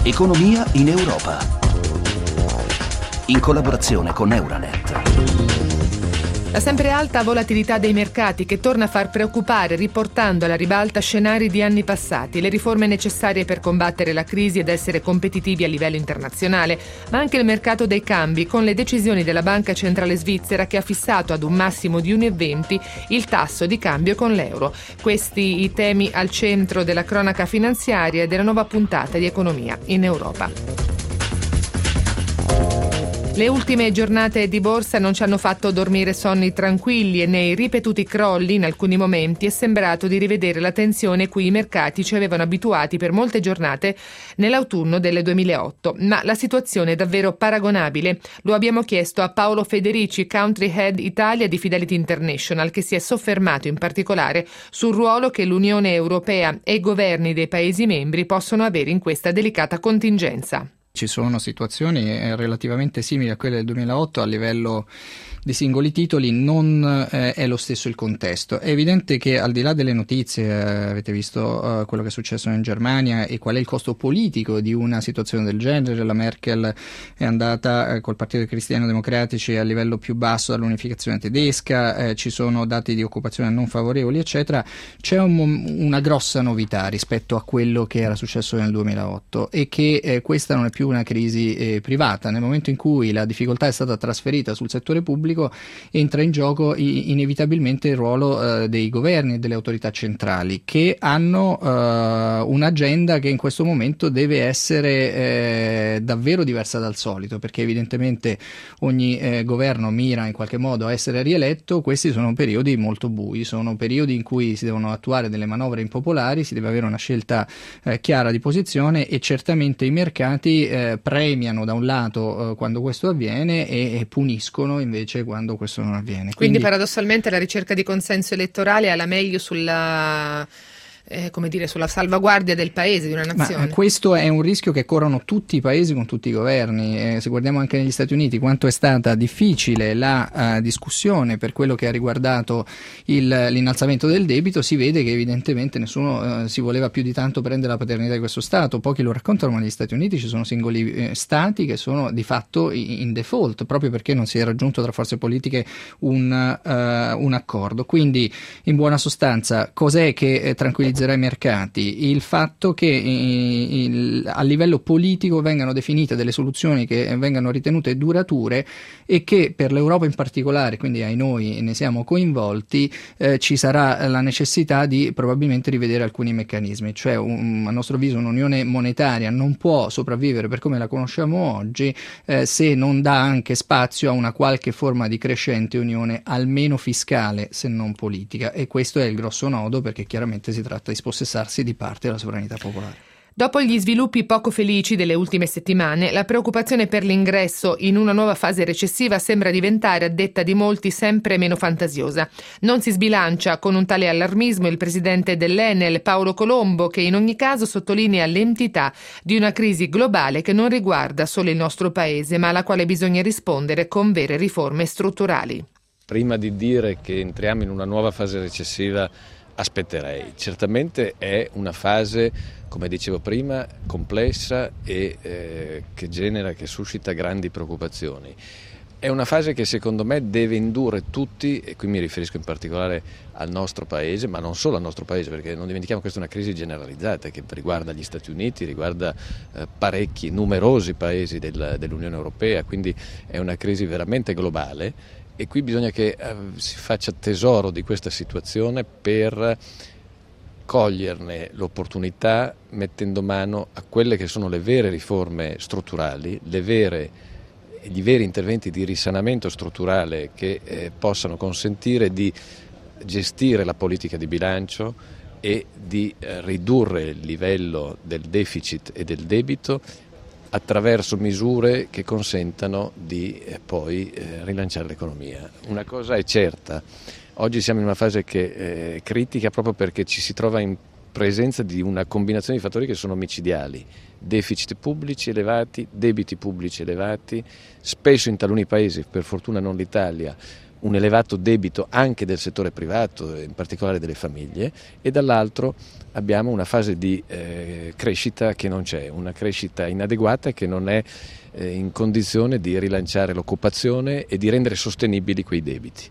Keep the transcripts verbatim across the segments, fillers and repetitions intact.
Economia in Europa. In collaborazione con Euranet. La sempre alta volatilità dei mercati che torna a far preoccupare, riportando alla ribalta scenari di anni passati, le riforme necessarie per combattere la crisi ed essere competitivi a livello internazionale, ma anche il mercato dei cambi, con le decisioni della Banca Centrale Svizzera che ha fissato ad un massimo di uno virgola venti il tasso di cambio con l'euro. Questi i temi al centro della cronaca finanziaria e della nuova puntata di Economia in Europa. Le ultime giornate di borsa non ci hanno fatto dormire sonni tranquilli e nei ripetuti crolli in alcuni momenti è sembrato di rivedere la tensione cui i mercati ci avevano abituati per molte giornate nell'autunno del duemilaotto. Ma la situazione è davvero paragonabile? Lo abbiamo chiesto a Paolo Federici, Country Head Italia di Fidelity International, che si è soffermato in particolare sul ruolo che l'Unione Europea e i governi dei Paesi membri possono avere in questa delicata contingenza. Ci sono situazioni relativamente simili a quelle del duemilaotto a livello di singoli titoli, non eh, è lo stesso il contesto. È evidente che al di là delle notizie, eh, avete visto eh, quello che è successo in Germania e qual è il costo politico di una situazione del genere. La Merkel è andata eh, col Partito dei Cristiano Democratici a livello più basso dall'unificazione tedesca, eh, ci sono dati di occupazione non favorevoli, eccetera. C'è un, una grossa novità rispetto a quello che era successo nel duemilaotto e che eh, questa non è più una crisi eh, privata. Nel momento in cui la difficoltà è stata trasferita sul settore pubblico, entra in gioco i, inevitabilmente il ruolo eh, dei governi e delle autorità centrali, che hanno eh, un'agenda che in questo momento deve essere eh, davvero diversa dal solito, perché evidentemente ogni eh, governo mira in qualche modo a essere rieletto. Questi sono periodi molto bui, sono periodi in cui si devono attuare delle manovre impopolari, si deve avere una scelta eh, chiara di posizione e certamente i mercati eh, premiano da un lato eh, quando questo avviene e, e puniscono invece quando questo non avviene. Quindi, Quindi paradossalmente la ricerca di consenso elettorale ha la meglio sulla eh, come dire, sulla salvaguardia del paese, di una nazione. Ma questo è un rischio che corrono tutti i paesi con tutti i governi. Eh, se guardiamo anche negli Stati Uniti quanto è stata difficile la uh, discussione per quello che ha riguardato il, l'innalzamento del debito, si vede che evidentemente nessuno uh, si voleva più di tanto prendere la paternità di questo Stato. Pochi lo raccontano, ma negli Stati Uniti ci sono singoli eh, Stati che sono di fatto in default proprio perché non si è raggiunto tra forze politiche un, uh, un accordo. Quindi in buona sostanza cos'è che eh, tranquillizza i mercati? Il fatto che eh, il, a livello politico vengano definite delle soluzioni che vengano ritenute durature e che per l'Europa in particolare, quindi ai noi ne siamo coinvolti, eh, ci sarà la necessità di probabilmente rivedere alcuni meccanismi, cioè un, a nostro avviso un'unione monetaria non può sopravvivere per come la conosciamo oggi eh, se non dà anche spazio a una qualche forma di crescente unione, almeno fiscale se non politica, e questo è il grosso nodo, perché chiaramente si tratta di spossessarsi di parte della sovranità popolare. Dopo gli sviluppi poco felici delle ultime settimane, la preoccupazione per l'ingresso in una nuova fase recessiva sembra diventare, a detta di molti, sempre meno fantasiosa. Non si sbilancia con un tale allarmismo il presidente dell'Enel, Paolo Colombo, che in ogni caso sottolinea l'entità di una crisi globale che non riguarda solo il nostro paese, ma alla quale bisogna rispondere con vere riforme strutturali. Prima di dire che entriamo in una nuova fase recessiva, aspetterei. Certamente è una fase, come dicevo prima, complessa e eh, che genera, che suscita grandi preoccupazioni. È una fase che secondo me deve indurre tutti, e qui mi riferisco in particolare al nostro paese, ma non solo al nostro paese, perché non dimentichiamo che questa è una crisi generalizzata che riguarda gli Stati Uniti, riguarda eh, parecchi, numerosi paesi del, dell'Unione Europea, quindi è una crisi veramente globale. E qui bisogna che eh, si faccia tesoro di questa situazione per coglierne l'opportunità, mettendo mano a quelle che sono le vere riforme strutturali, le vere, gli veri interventi di risanamento strutturale che eh, possano consentire di gestire la politica di bilancio e di eh, ridurre il livello del deficit e del debito attraverso misure che consentano di eh, poi eh, rilanciare l'economia. Una cosa è certa, oggi siamo in una fase che è critica proprio perché ci si trova in presenza di una combinazione di fattori che sono micidiali: deficit pubblici elevati, debiti pubblici elevati, spesso in taluni paesi, per fortuna non l'Italia, un elevato debito anche del settore privato, in particolare delle famiglie, e dall'altro abbiamo una fase di eh, crescita che non c'è, una crescita inadeguata che non è eh, in condizione di rilanciare l'occupazione e di rendere sostenibili quei debiti.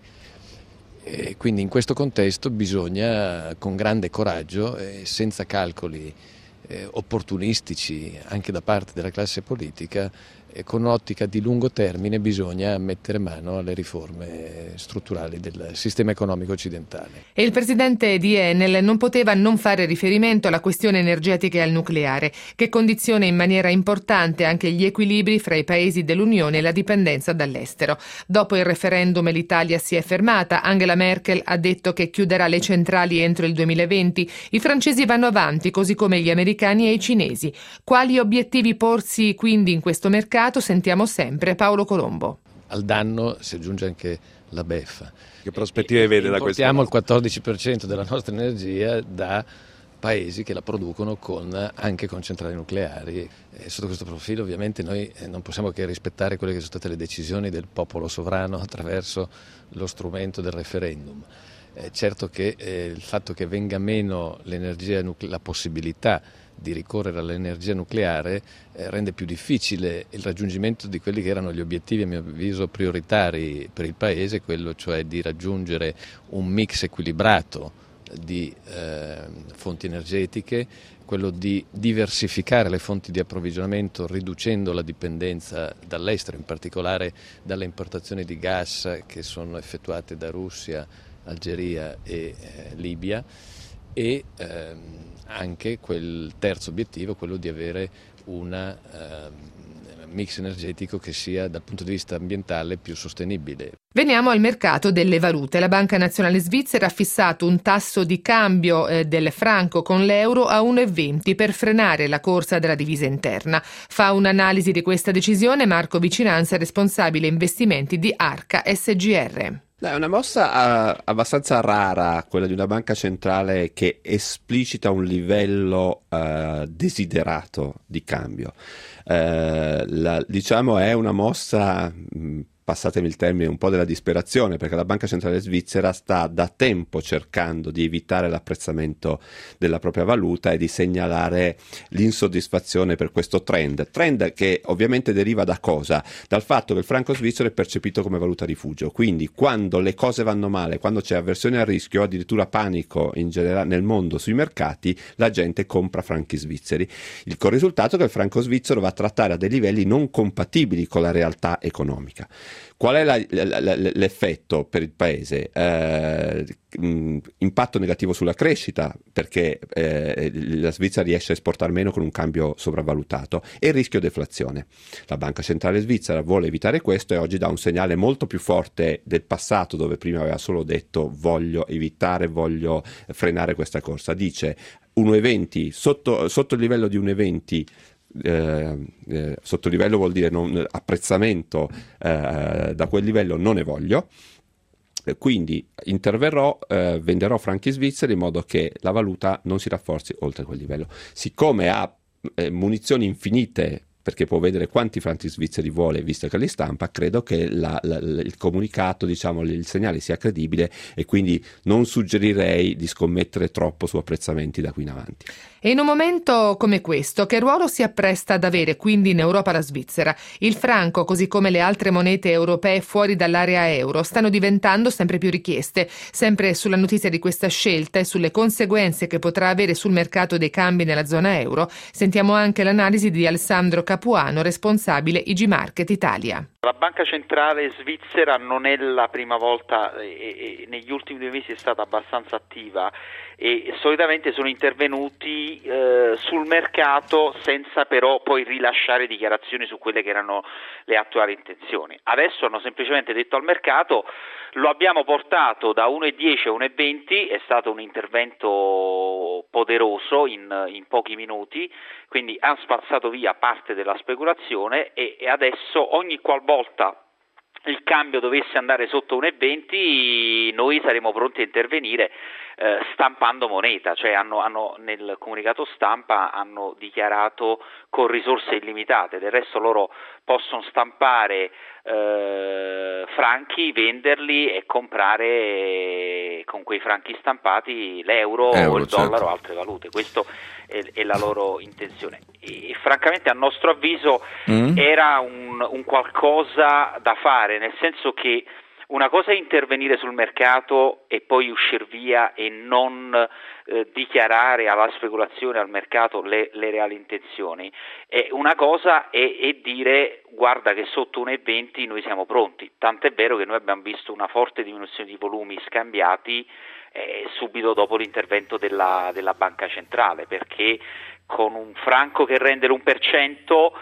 E quindi in questo contesto bisogna con grande coraggio e senza calcoli eh, opportunistici anche da parte della classe politica, e con un'ottica di lungo termine bisogna mettere mano alle riforme strutturali del sistema economico occidentale. E il presidente di Enel non poteva non fare riferimento alla questione energetica e al nucleare, che condiziona in maniera importante anche gli equilibri fra i paesi dell'Unione e la dipendenza dall'estero. Dopo il referendum l'Italia si è fermata, Angela Merkel ha detto che chiuderà le centrali entro il duemilaventi, i francesi vanno avanti così come gli americani e i cinesi. Quali obiettivi porsi quindi in questo mercato? Sentiamo sempre Paolo Colombo. Al danno si aggiunge anche la beffa. Che prospettive vede da questo? Importiamo il quattordici per cento della nostra energia da paesi che la producono con, anche con centrali nucleari. E sotto questo profilo ovviamente noi non possiamo che rispettare quelle che sono state le decisioni del popolo sovrano attraverso lo strumento del referendum. Eh, certo che eh, il fatto che venga meno l'energia nucle- la possibilità di ricorrere all'energia nucleare eh, rende più difficile il raggiungimento di quelli che erano gli obiettivi a mio avviso prioritari per il Paese, quello cioè di raggiungere un mix equilibrato di eh, fonti energetiche, quello di diversificare le fonti di approvvigionamento riducendo la dipendenza dall'estero, in particolare dalle importazioni di gas che sono effettuate da Russia, Algeria e eh, Libia, e ehm, anche quel terzo obiettivo, quello di avere un uh, mix energetico che sia dal punto di vista ambientale più sostenibile. Veniamo al mercato delle valute. La Banca Nazionale Svizzera ha fissato un tasso di cambio eh, del franco con l'euro a uno virgola venti per frenare la corsa della divisa interna. Fa un'analisi di questa decisione Marco Vicinanza, responsabile investimenti di Arca S G R. È una mossa uh, abbastanza rara, quella di una banca centrale che esplicita un livello uh, desiderato di cambio. Uh, la, diciamo è una mossa, mh, passatemi il termine, un po' della disperazione, perché la Banca Centrale Svizzera sta da tempo cercando di evitare l'apprezzamento della propria valuta e di segnalare l'insoddisfazione per questo trend. Trend che ovviamente deriva da cosa? Dal fatto che il franco svizzero è percepito come valuta rifugio, quindi quando le cose vanno male, quando c'è avversione al rischio, addirittura panico in generale nel mondo sui mercati, la gente compra franchi svizzeri. Il con risultato che il franco svizzero va a trattare a dei livelli non compatibili con la realtà economica. Qual è la, la, la, l'effetto per il paese? Eh, mh, impatto negativo sulla crescita, perché eh, la Svizzera riesce a esportare meno con un cambio sopravvalutato, e il rischio deflazione. La Banca Centrale Svizzera vuole evitare questo e oggi dà un segnale molto più forte del passato, dove prima aveva solo detto voglio evitare, voglio frenare questa corsa. Dice uno virgola venti, sotto, sotto il livello di uno virgola venti Eh, eh, sotto livello vuol dire non, apprezzamento eh, da quel livello non ne voglio, eh, quindi interverrò, eh, venderò franchi svizzeri in modo che la valuta non si rafforzi oltre quel livello. Siccome ha eh, munizioni infinite, perché può vedere quanti franchi svizzeri vuole visto che li stampa, credo che la, la, il comunicato, diciamo il segnale sia credibile, e quindi non suggerirei di scommettere troppo su apprezzamenti da qui in avanti. E in un momento come questo, che ruolo si appresta ad avere quindi in Europa la Svizzera? Il franco, così come le altre monete europee fuori dall'area euro, stanno diventando sempre più richieste. Sempre sulla notizia di questa scelta e sulle conseguenze che potrà avere sul mercato dei cambi nella zona euro, sentiamo anche l'analisi di Alessandro Capuano, responsabile I G Market Italia. La Banca Centrale Svizzera non è la prima volta, e, e negli ultimi due mesi è stata abbastanza attiva, e solitamente sono intervenuti eh, sul mercato senza però poi rilasciare dichiarazioni su quelle che erano le attuali intenzioni. Adesso hanno semplicemente detto al mercato: lo abbiamo portato da uno virgola dieci a uno virgola venti, è stato un intervento poderoso in, in pochi minuti, quindi hanno spazzato via parte della speculazione, e, e adesso ogni qualvolta il cambio dovesse andare sotto uno virgola venti noi saremo pronti a intervenire, eh, stampando moneta, cioè hanno, hanno nel comunicato stampa hanno dichiarato con risorse illimitate, del resto loro possono stampare eh, franchi, venderli e comprare con quei franchi stampati l'euro Euro, o il certo. dollaro o altre valute. Questo è, è la loro intenzione e, e francamente a nostro avviso mm. era un, un qualcosa da fare, nel senso che una cosa è intervenire sul mercato e poi uscire via e non eh, dichiarare alla speculazione, al mercato le, le reali intenzioni, e una cosa è, è dire guarda che sotto uno virgola venti noi siamo pronti, tant'è vero che noi abbiamo visto una forte diminuzione di volumi scambiati eh, subito dopo l'intervento della, della Banca Centrale, perché con un franco che rende l'uno per cento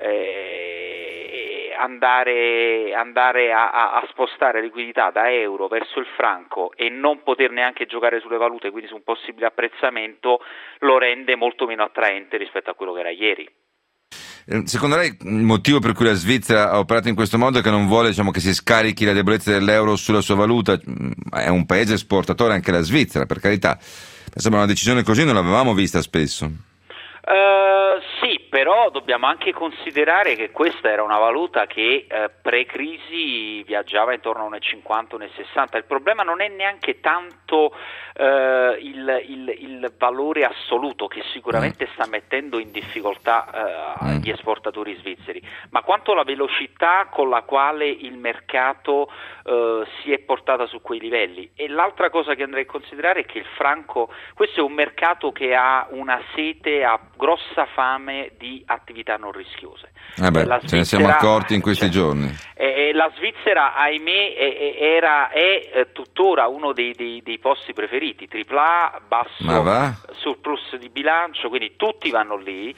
eh, andare, andare a, a spostare liquidità da euro verso il franco e non poter neanche giocare sulle valute, quindi su un possibile apprezzamento, lo rende molto meno attraente rispetto a quello che era ieri. Secondo lei il motivo per cui la Svizzera ha operato in questo modo è che non vuole, diciamo, che si scarichi la debolezza dell'euro sulla sua valuta? È un paese esportatore anche la Svizzera, per carità. Insomma, una decisione così non l'avevamo vista spesso. Uh, sì, però dobbiamo anche considerare che questa era una valuta che eh, pre-crisi viaggiava intorno a uno virgola cinquanta, uno virgola sessanta. Il problema non è neanche tanto eh, il, il, il valore assoluto, che sicuramente sta mettendo in difficoltà eh, gli esportatori svizzeri, ma quanto la velocità con la quale il mercato eh, si è portata su quei livelli. E l'altra cosa che andrei a considerare è che il franco, questo è un mercato che ha una sete, ha grossa fame di attività non rischiose. Eh beh, la ce ne siamo accorti in questi cioè, giorni. Eh, la Svizzera, ahimè, è, era, è eh, tuttora uno dei, dei, dei posti preferiti, tripla A, basso surplus di bilancio, quindi tutti vanno lì.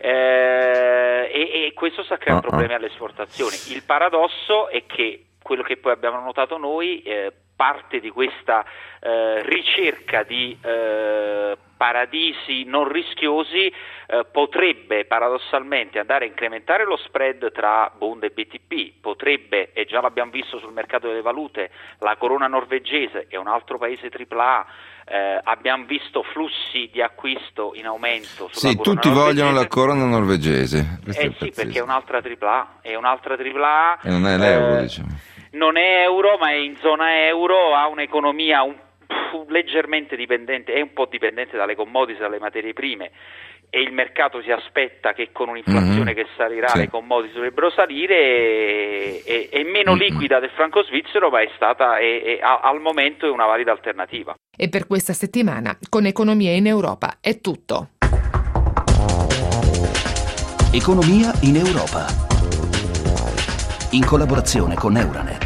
Eh, e, e questo sta creando uh-uh. problemi alle esportazioni. Il paradosso è che quello che poi abbiamo notato noi, eh, parte di questa eh, ricerca di eh, paradisi non rischiosi eh, potrebbe paradossalmente andare a incrementare lo spread tra Bund e B T P, potrebbe, e già l'abbiamo visto sul mercato delle valute, la corona norvegese è un altro paese tripla A, eh, abbiamo visto flussi di acquisto in aumento sulla sì, corona tutti norvegese. Vogliono la corona norvegese. Questo Eh sì, perché è un'altra tripla A, è un'altra tripla A. E non è l'euro, eh, diciamo. Non è euro, ma è in zona euro, ha un'economia un, leggermente dipendente, è un po' dipendente dalle commodities, dalle materie prime, e il mercato si aspetta che con un'inflazione mm-hmm. che salirà sì. le commodities dovrebbero salire, e, e, è meno mm-hmm. liquida del franco svizzero, ma è stata è, è, al momento è una valida alternativa. E per questa settimana con Economia in Europa è tutto. Economia in Europa, in collaborazione con Euranet.